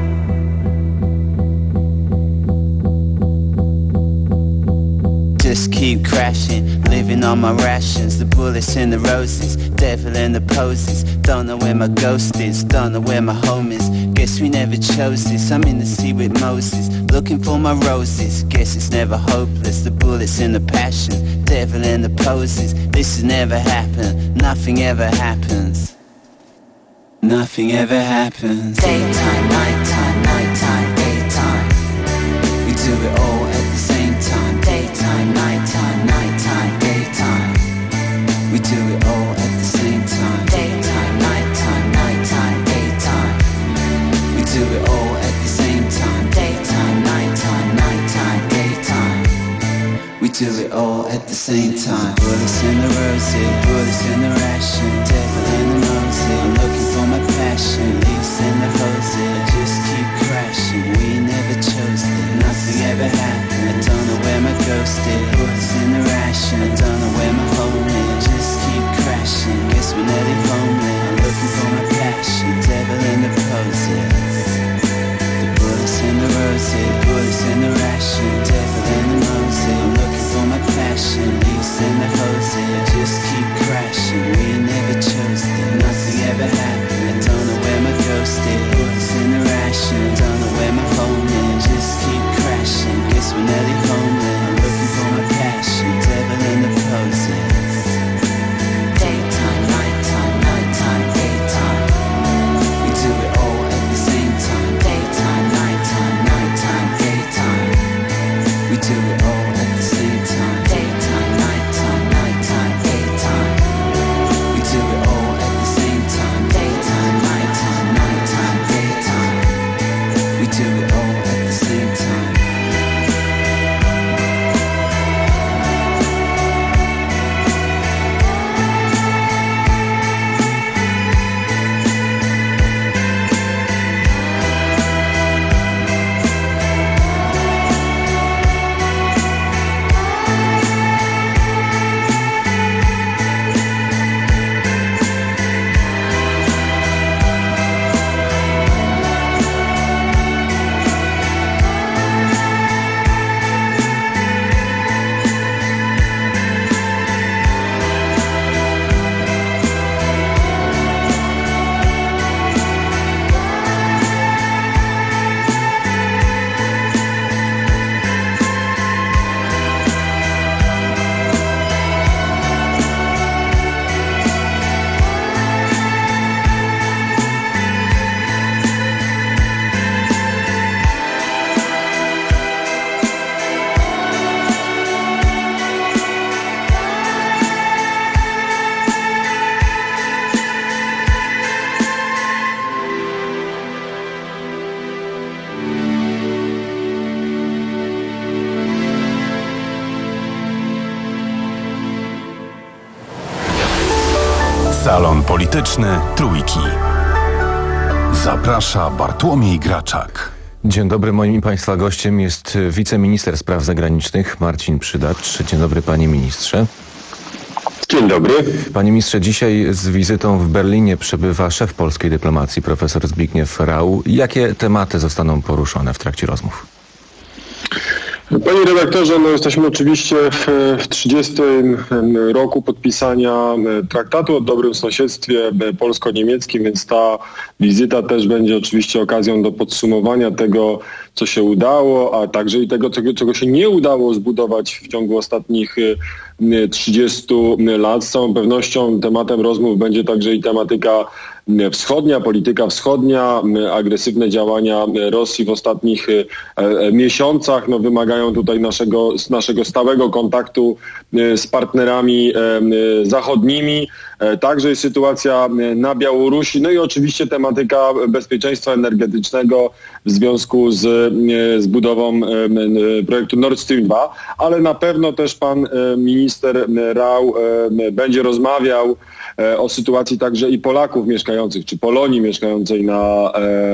Just keep crashing, living on my rations, the bullets in the roses, devil in the poses, don't know where my ghost is, don't know where my home is, guess we never chose this, I'm in the sea with Moses, looking for my roses, guess it's never hopeless, the bullets in the passion, devil in the poses, this has never happened, nothing ever happens, nothing ever happens. Daytime, nighttime, nighttime, daytime, we do it all at the same time. Daytime, nighttime, nighttime, daytime, we do it all at the same time. Daytime, nighttime, nighttime, daytime, we do it all at the same time. Daytime, nighttime, nighttime, daytime, we do it all at the same time. Bullets in the rosy, bullets in the ration, devil in the mosey, I'm looking for my passion, leaves in the hosey, I just keep crashing, we never chose it, nothing ever happened, I don't know where my ghost is, bullets in the ration, I don't know where my home is, just keep crashing, guess we're nearly homely, I'm looking for my passion, devil in the poses, the bullets in the rosy, bullets in the ration, devil in the mosey, I'm looking for my passion, leaves in the hosey, I just keep crashing, we never chose it, nothing ever happened, I don't know where my ghost is. Polityczne Trójki. Zaprasza Bartłomiej Graczak. Dzień dobry, moim i Państwa gościem jest wiceminister spraw zagranicznych Marcin Przydacz. Dzień dobry, panie ministrze. Dzień dobry. Panie ministrze, dzisiaj z wizytą w Berlinie przebywa szef polskiej dyplomacji, profesor Zbigniew Rau. Jakie tematy zostaną poruszone w trakcie rozmów? Panie redaktorze, no jesteśmy oczywiście w, w trzydziestym roku podpisania traktatu o dobrym sąsiedztwie polsko-niemieckim, więc ta wizyta też będzie oczywiście okazją do podsumowania tego, co się udało, a także i tego, czego się nie udało zbudować w ciągu ostatnich trzydziestu lat. Z całą pewnością tematem rozmów będzie także i tematyka wschodnia, polityka wschodnia, agresywne działania Rosji w ostatnich miesiącach no, wymagają tutaj naszego, naszego stałego kontaktu z partnerami zachodnimi. Także jest sytuacja na Białorusi, no i oczywiście tematyka bezpieczeństwa energetycznego w związku z, z budową projektu Nord Stream dwa, ale na pewno też pan minister Rau będzie rozmawiał o sytuacji także i Polaków mieszkających, czy Polonii mieszkającej na,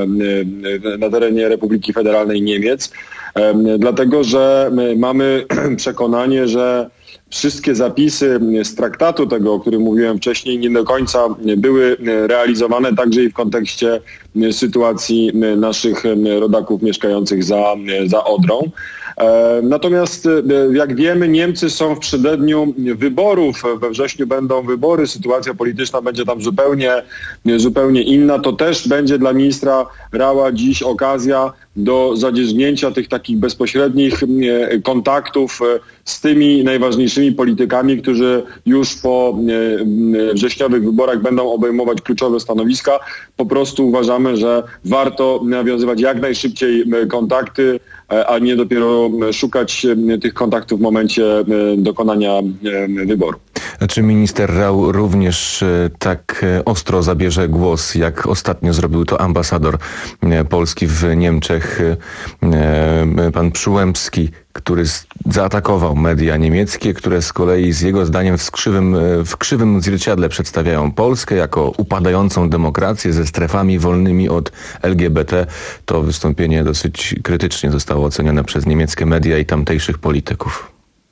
na terenie Republiki Federalnej Niemiec, dlatego że mamy przekonanie, że wszystkie zapisy z traktatu tego, o którym mówiłem wcześniej, nie do końca były realizowane także i w kontekście sytuacji naszych rodaków mieszkających za, za Odrą. Natomiast jak wiemy, Niemcy są w przededniu wyborów. We wrześniu będą wybory, sytuacja polityczna będzie tam zupełnie, zupełnie inna. To też będzie dla ministra Raua dziś okazja do zadzierzgnięcia tych takich bezpośrednich kontaktów z tymi najważniejszymi politykami, którzy już po wrześniowych wyborach będą obejmować kluczowe stanowiska. Po prostu uważamy, że warto nawiązywać jak najszybciej kontakty, a nie dopiero szukać tych kontaktów w momencie dokonania wyboru. Czy minister Rau również tak ostro zabierze głos, jak ostatnio zrobił to ambasador Polski w Niemczech, pan Przyłębski, który zaatakował media niemieckie, które z kolei z jego zdaniem w krzywym, w krzywym zwierciadle przedstawiają Polskę jako upadającą demokrację ze strefami wolnymi od L G B T. To wystąpienie dosyć krytycznie zostało ocenione przez niemieckie media i tamtejszych polityków.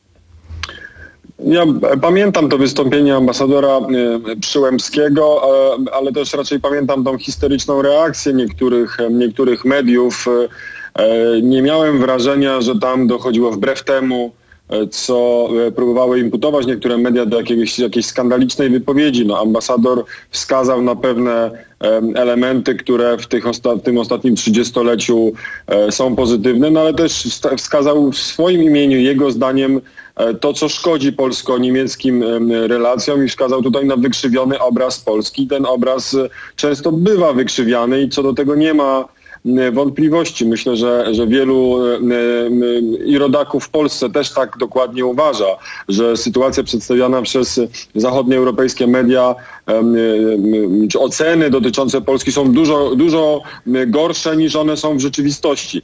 Ja pamiętam to wystąpienie ambasadora Przyłębskiego, ale też raczej pamiętam tą historyczną reakcję niektórych, niektórych mediów. Nie miałem wrażenia, że tam dochodziło wbrew temu, co próbowały imputować niektóre media do jakiegoś, jakiejś skandalicznej wypowiedzi. No, ambasador wskazał na pewne elementy, które w, tych osta- w tym ostatnim trzydziestoleciu są pozytywne, no ale też wskazał w swoim imieniu, jego zdaniem, to, co szkodzi polsko-niemieckim relacjom i wskazał tutaj na wykrzywiony obraz Polski. Ten obraz często bywa wykrzywiany i co do tego nie ma wątpliwości. Myślę, że, że wielu i rodaków w Polsce też tak dokładnie uważa, że sytuacja przedstawiana przez zachodnioeuropejskie media czy oceny dotyczące Polski są dużo, dużo gorsze niż one są w rzeczywistości.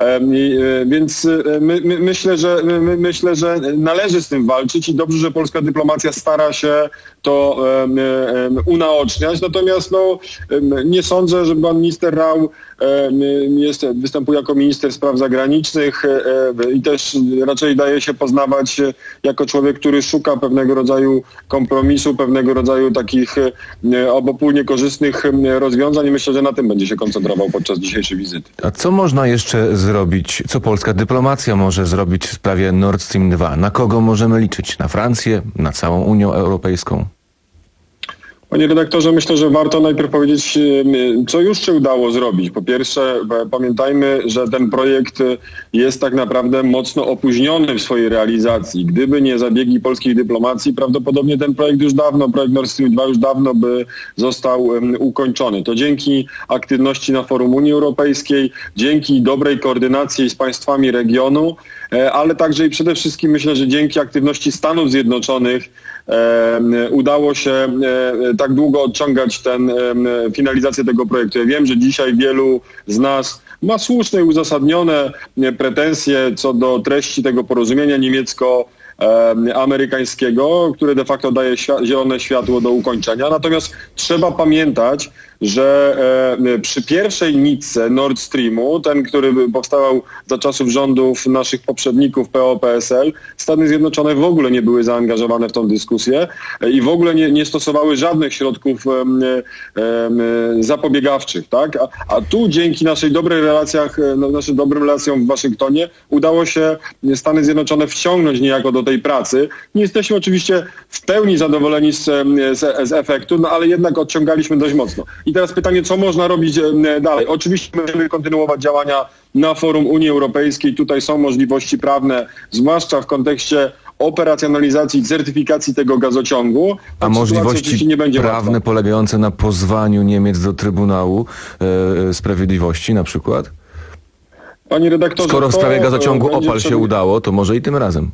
Więc my, my, myślę, że, my, myślę, że należy z tym walczyć i dobrze, że polska dyplomacja stara się to unaoczniać. Natomiast no, nie sądzę, że pan minister Rau jest, występuje jako minister spraw zagranicznych i też raczej daje się poznawać jako człowiek, który szuka pewnego rodzaju kompromisu, pewnego rodzaju takich obopólnie korzystnych rozwiązań i myślę, że na tym będzie się koncentrował podczas dzisiejszej wizyty. A co można jeszcze zrobić, co polska dyplomacja może zrobić w sprawie Nord Stream dwa? Na kogo możemy liczyć? Na Francję? Na całą Unię Europejską? Panie redaktorze, myślę, że warto najpierw powiedzieć, co już się udało zrobić. Po pierwsze, pamiętajmy, że ten projekt jest tak naprawdę mocno opóźniony w swojej realizacji. Gdyby nie zabiegi polskiej dyplomacji, prawdopodobnie ten projekt już dawno, projekt Nord Stream dwa już dawno by został ukończony. To dzięki aktywności na forum Unii Europejskiej, dzięki dobrej koordynacji z państwami regionu, ale także i przede wszystkim myślę, że dzięki aktywności Stanów Zjednoczonych udało się tak długo odciągać ten, finalizację tego projektu. Ja wiem, że dzisiaj wielu z nas ma słuszne i uzasadnione pretensje co do treści tego porozumienia niemiecko e, amerykańskiego, które de facto daje świ- zielone światło do ukończenia. Natomiast trzeba pamiętać, że e, przy pierwszej nitce Nord Streamu, ten, który powstawał za czasów rządów naszych poprzedników P O P S L, Stany Zjednoczone w ogóle nie były zaangażowane w tą dyskusję e, i w ogóle nie, nie stosowały żadnych środków e, e, zapobiegawczych, tak? A, a tu dzięki naszej dobrej relacjach, no, naszym dobrym relacjom w Waszyngtonie udało się Stany Zjednoczone wciągnąć niejako do tej pracy. Nie jesteśmy oczywiście w pełni zadowoleni z, z, z efektu, no ale jednak odciągaliśmy dość mocno. I teraz pytanie, co można robić dalej? Oczywiście będziemy kontynuować działania na forum Unii Europejskiej. Tutaj są możliwości prawne, zwłaszcza w kontekście operacjonalizacji, certyfikacji tego gazociągu. A możliwości nie będzie prawne łatwa. Polegające na pozwaniu Niemiec do Trybunału e, Sprawiedliwości na przykład? Panie redaktorze, skoro w sprawie gazociągu Opal sobie... się udało, to może i tym razem.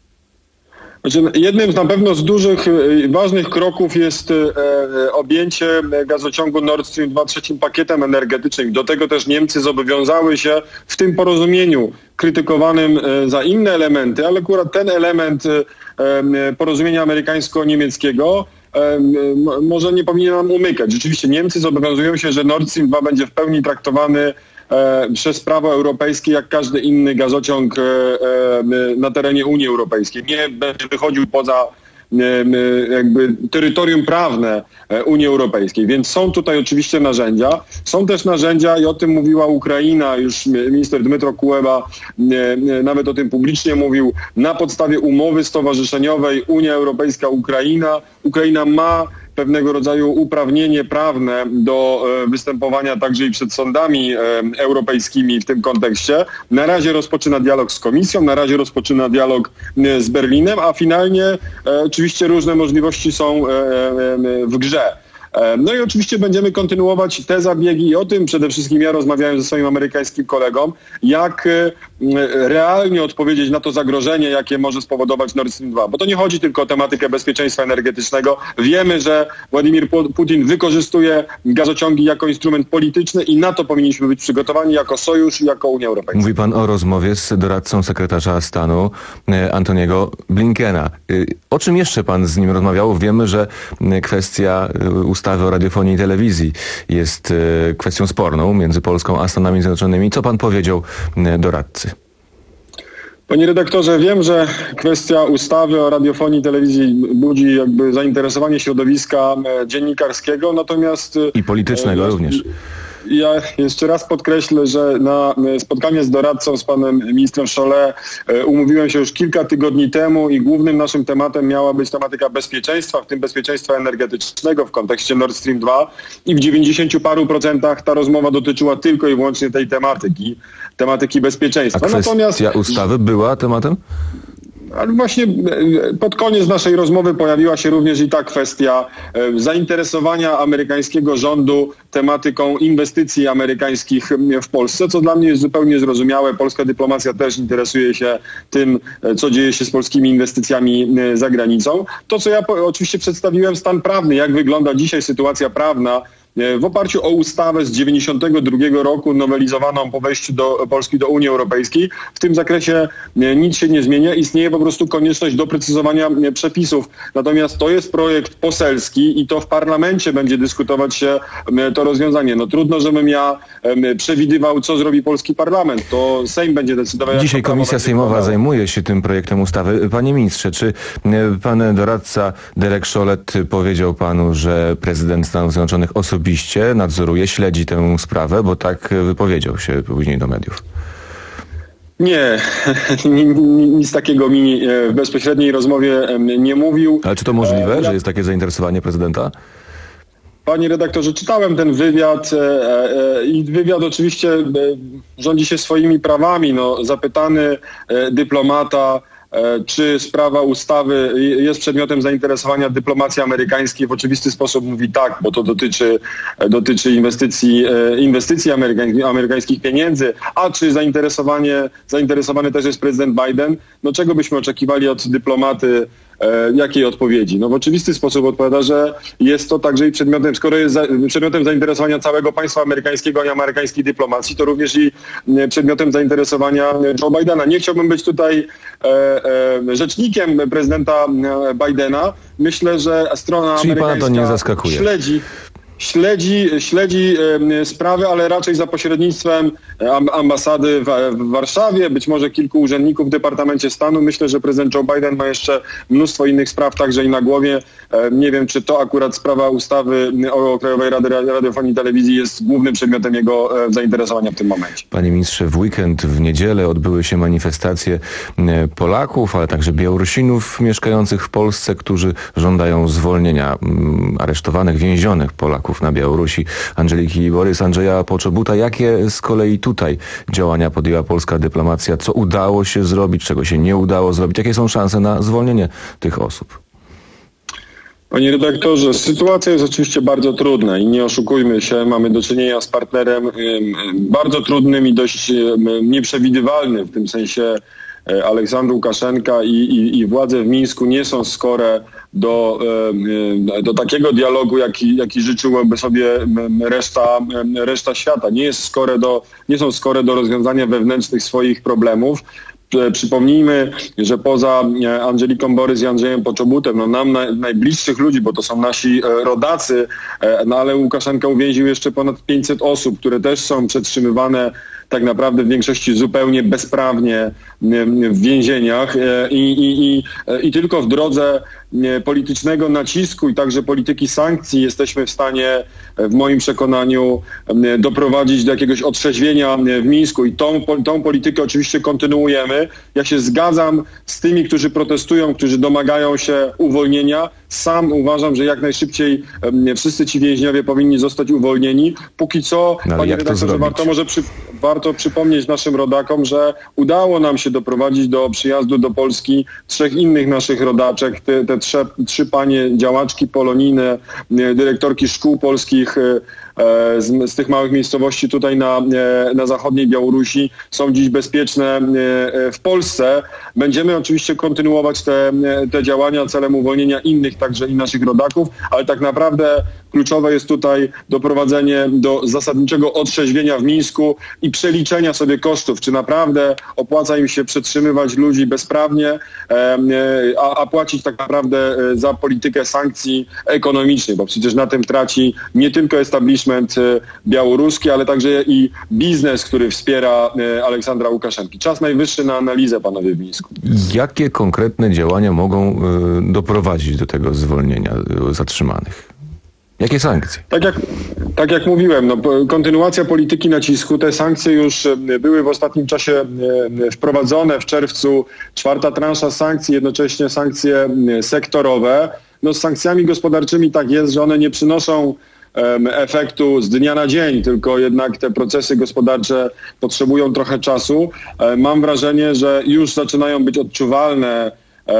Znaczy, jednym z na pewno z dużych, ważnych kroków jest e, objęcie gazociągu Nord Stream dwa trzecim pakietem energetycznym. Do tego też Niemcy zobowiązały się w tym porozumieniu krytykowanym e, za inne elementy, ale akurat ten element e, porozumienia amerykańsko-niemieckiego e, może nie powinien nam umykać. Rzeczywiście Niemcy zobowiązują się, że Nord Stream dwa będzie w pełni traktowany E, przez prawo europejskie jak każdy inny gazociąg e, e, na terenie Unii Europejskiej. Nie będzie wychodził poza e, jakby terytorium prawne Unii Europejskiej. Więc są tutaj oczywiście narzędzia. Są też narzędzia i o tym mówiła Ukraina, już minister Dmytro Kuleba e, nawet o tym publicznie mówił. Na podstawie umowy stowarzyszeniowej Unia Europejska-Ukraina, Ukraina ma pewnego rodzaju uprawnienie prawne do e, występowania także i przed sądami e, europejskimi w tym kontekście. Na razie rozpoczyna dialog z Komisją, na razie rozpoczyna dialog e, z Berlinem, a finalnie e, oczywiście różne możliwości są e, e, w grze. No i oczywiście będziemy kontynuować te zabiegi i o tym przede wszystkim ja rozmawiałem ze swoim amerykańskim kolegą, jak realnie odpowiedzieć na to zagrożenie, jakie może spowodować Nord Stream dwa. Bo to nie chodzi tylko o tematykę bezpieczeństwa energetycznego. Wiemy, że Władimir Putin wykorzystuje gazociągi jako instrument polityczny i na to powinniśmy być przygotowani jako sojusz i jako Unia Europejska. Mówi pan o rozmowie z doradcą sekretarza stanu Antoniego Blinkena. O czym jeszcze pan z nim rozmawiał? Wiemy, że kwestia ustawy o radiofonii i telewizji jest kwestią sporną między Polską a Stanami Zjednoczonymi. Co pan powiedział doradcy? Panie redaktorze, wiem, że kwestia ustawy o radiofonii i telewizji budzi jakby zainteresowanie środowiska dziennikarskiego, natomiast... I politycznego ja, również. Ja jeszcze raz podkreślę, że na spotkanie z doradcą, z panem ministrem Schollet umówiłem się już kilka tygodni temu i głównym naszym tematem miała być tematyka bezpieczeństwa, w tym bezpieczeństwa energetycznego w kontekście Nord Stream dwa i w dziewięćdziesięciu paru procentach ta rozmowa dotyczyła tylko i wyłącznie tej tematyki, tematyki bezpieczeństwa. A kwestia Natomiast ustawy była tematem? Ale właśnie pod koniec naszej rozmowy pojawiła się również i ta kwestia zainteresowania amerykańskiego rządu tematyką inwestycji amerykańskich w Polsce, co dla mnie jest zupełnie zrozumiałe. Polska dyplomacja też interesuje się tym, co dzieje się z polskimi inwestycjami za granicą. To, co ja oczywiście przedstawiłem, stan prawny, jak wygląda dzisiaj sytuacja prawna w oparciu o ustawę z dziewięćdziesiątego drugiego roku nowelizowaną po wejściu do Polski do Unii Europejskiej. W tym zakresie nic się nie zmienia. Istnieje po prostu konieczność doprecyzowania przepisów. Natomiast to jest projekt poselski i to w parlamencie będzie dyskutować się to rozwiązanie. No trudno, żebym ja przewidywał, co zrobi polski parlament. To Sejm będzie decydował. Dzisiaj Komisja Sejmowa zajmuje się tym projektem ustawy. Panie ministrze, czy pan doradca Derek Schollet powiedział panu, że prezydent Stanów Zjednoczonych osobiście nadzoruje, śledzi tę sprawę, bo tak wypowiedział się później do mediów? Nie, nic takiego mi w bezpośredniej rozmowie nie mówił. Ale czy to możliwe, że jest takie zainteresowanie prezydenta? Panie redaktorze, czytałem ten wywiad i wywiad oczywiście rządzi się swoimi prawami. No, zapytany dyplomata, czy sprawa ustawy jest przedmiotem zainteresowania dyplomacji amerykańskiej, w oczywisty sposób mówi tak, bo to dotyczy, dotyczy inwestycji, inwestycji amerykańskich, amerykańskich pieniędzy, a czy zainteresowanie, zainteresowany też jest prezydent Biden, no czego byśmy oczekiwali od dyplomaty e, jakiej odpowiedzi? No w oczywisty sposób odpowiada, że jest to także i przedmiotem, skoro jest za, przedmiotem zainteresowania całego państwa amerykańskiego i amerykańskiej dyplomacji, to również i e, przedmiotem zainteresowania Joe Bidena. Nie chciałbym być tutaj e, e, rzecznikiem prezydenta Bidena. Myślę, że strona Czyli amerykańska pana to nie zaskakuje. śledzi Śledzi, śledzi e, sprawy, ale raczej za pośrednictwem ambasady w, w Warszawie, być może kilku urzędników w Departamencie Stanu. Myślę, że prezydent Joe Biden ma jeszcze mnóstwo innych spraw także i na głowie. E, nie wiem, czy to akurat sprawa ustawy o Krajowej Rady Radiofonii i Telewizji jest głównym przedmiotem jego e, zainteresowania w tym momencie. Panie ministrze, w weekend, w niedzielę odbyły się manifestacje Polaków, ale także Białorusinów mieszkających w Polsce, którzy żądają zwolnienia aresztowanych, więzionych Polaków na Białorusi. Andżeliki i Borys, Andrzeja Poczobuta. Jakie z kolei tutaj działania podjęła polska dyplomacja? Co udało się zrobić? Czego się nie udało zrobić? Jakie są szanse na zwolnienie tych osób? Panie redaktorze, sytuacja jest oczywiście bardzo trudna i nie oszukujmy się, mamy do czynienia z partnerem bardzo trudnym i dość nieprzewidywalnym w tym sensie. Aleksandr Łukaszenka i, i, i władze w Mińsku nie są skore do, do takiego dialogu, jaki, jaki życzyłoby sobie reszta, reszta świata. Nie, jest skore do, nie są skore do rozwiązania wewnętrznych swoich problemów. Przypomnijmy, że poza Andżeliką Borys i Andrzejem Poczobutem, no nam na, najbliższych ludzi, bo to są nasi rodacy, no ale Łukaszenka uwięził jeszcze ponad pięćset osób, które też są przetrzymywane tak naprawdę w większości zupełnie bezprawnie w więzieniach i, i, i, i tylko w drodze politycznego nacisku i także polityki sankcji jesteśmy w stanie, w moim przekonaniu, doprowadzić do jakiegoś otrzeźwienia w Mińsku i tą, tą politykę oczywiście kontynuujemy. Ja się zgadzam z tymi, którzy protestują, którzy domagają się uwolnienia. Sam uważam, że jak najszybciej wszyscy ci więźniowie powinni zostać uwolnieni. Póki co, no, panie redaktorze, warto może przy, warto przypomnieć naszym rodakom, że udało nam się doprowadzić do przyjazdu do Polski trzech innych naszych rodaczek. Te, te trzy, trzy panie działaczki polonijne, dyrektorki szkół polskich z, z tych małych miejscowości tutaj na, na zachodniej Białorusi są dziś bezpieczne w Polsce. Będziemy oczywiście kontynuować te, te działania celem uwolnienia innych, także i naszych rodaków, ale tak naprawdę kluczowe jest tutaj doprowadzenie do zasadniczego otrzeźwienia w Mińsku i przeliczenia sobie kosztów, czy naprawdę opłaca im się przetrzymywać ludzi bezprawnie, a, a płacić tak naprawdę za politykę sankcji ekonomicznych, bo przecież na tym traci nie tylko establishment białoruski, ale także i biznes, który wspiera Aleksandra Łukaszenki. Czas najwyższy na analizę, panowie w Mińsku. Jakie konkretne działania mogą y, doprowadzić do tego zwolnienia y, zatrzymanych? Jakie sankcje? Tak jak, tak jak mówiłem, no, kontynuacja polityki nacisku, te sankcje już były w ostatnim czasie wprowadzone w czerwcu, czwarta transza sankcji, jednocześnie sankcje sektorowe. No, z sankcjami gospodarczymi tak jest, że one nie przynoszą efektu z dnia na dzień, tylko jednak te procesy gospodarcze potrzebują trochę czasu. Mam wrażenie, że już zaczynają być odczuwalne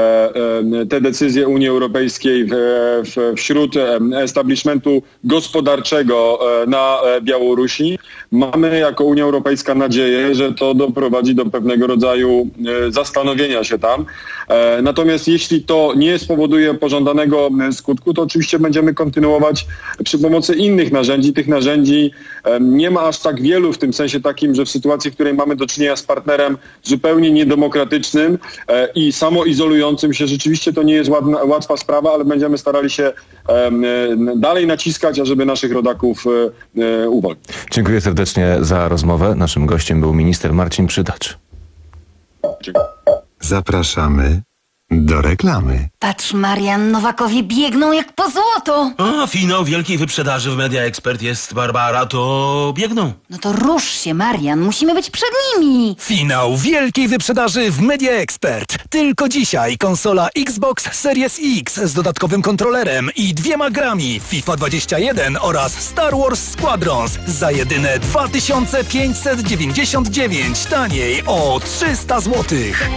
te decyzje Unii Europejskiej w, w, wśród establishmentu gospodarczego na Białorusi. Mamy jako Unia Europejska nadzieję, że to doprowadzi do pewnego rodzaju zastanowienia się tam. Natomiast jeśli to nie spowoduje pożądanego skutku, to oczywiście będziemy kontynuować przy pomocy innych narzędzi. Tych narzędzi nie ma aż tak wielu w tym sensie takim, że w sytuacji, w której mamy do czynienia z partnerem zupełnie niedemokratycznym i samoizolującym się, rzeczywiście to nie jest ładna, łatwa sprawa, ale będziemy starali się dalej naciskać, ażeby naszych rodaków uwolnić. Dziękuję serdecznie za rozmowę. Naszym gościem był minister Marcin Przydacz. Dziękuję. Zapraszamy do reklamy. Patrz, Marian, Nowakowie biegną jak po złoto. A, finał wielkiej wyprzedaży w Media Expert jest, Barbara, to biegną. No to rusz się, Marian, musimy być przed nimi. Finał wielkiej wyprzedaży w Media Expert. Tylko dzisiaj konsola Xbox Series X z dodatkowym kontrolerem i dwiema grami FIFA dwadzieścia jeden oraz Star Wars Squadrons za jedyne dwa tysiące pięćset dziewięćdziesiąt dziewięć, taniej o trzysta złotych.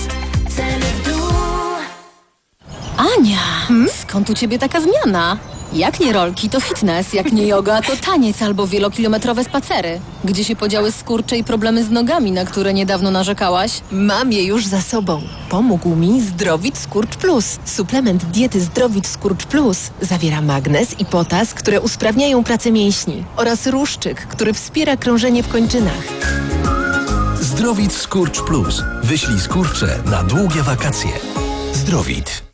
Ania, hmm? skąd u ciebie taka zmiana? Jak nie rolki, to fitness. Jak nie yoga, to taniec albo wielokilometrowe spacery. Gdzie się podziały skurcze i problemy z nogami, na które niedawno narzekałaś? Mam je już za sobą. Pomógł mi Zdrowit Skurcz Plus. Suplement diety Zdrowit Skurcz Plus zawiera magnez i potas, które usprawniają pracę mięśni oraz ruszczyk, który wspiera krążenie w kończynach. Zdrowit Skurcz Plus. Wyślij skurcze na długie wakacje. Zdrowit.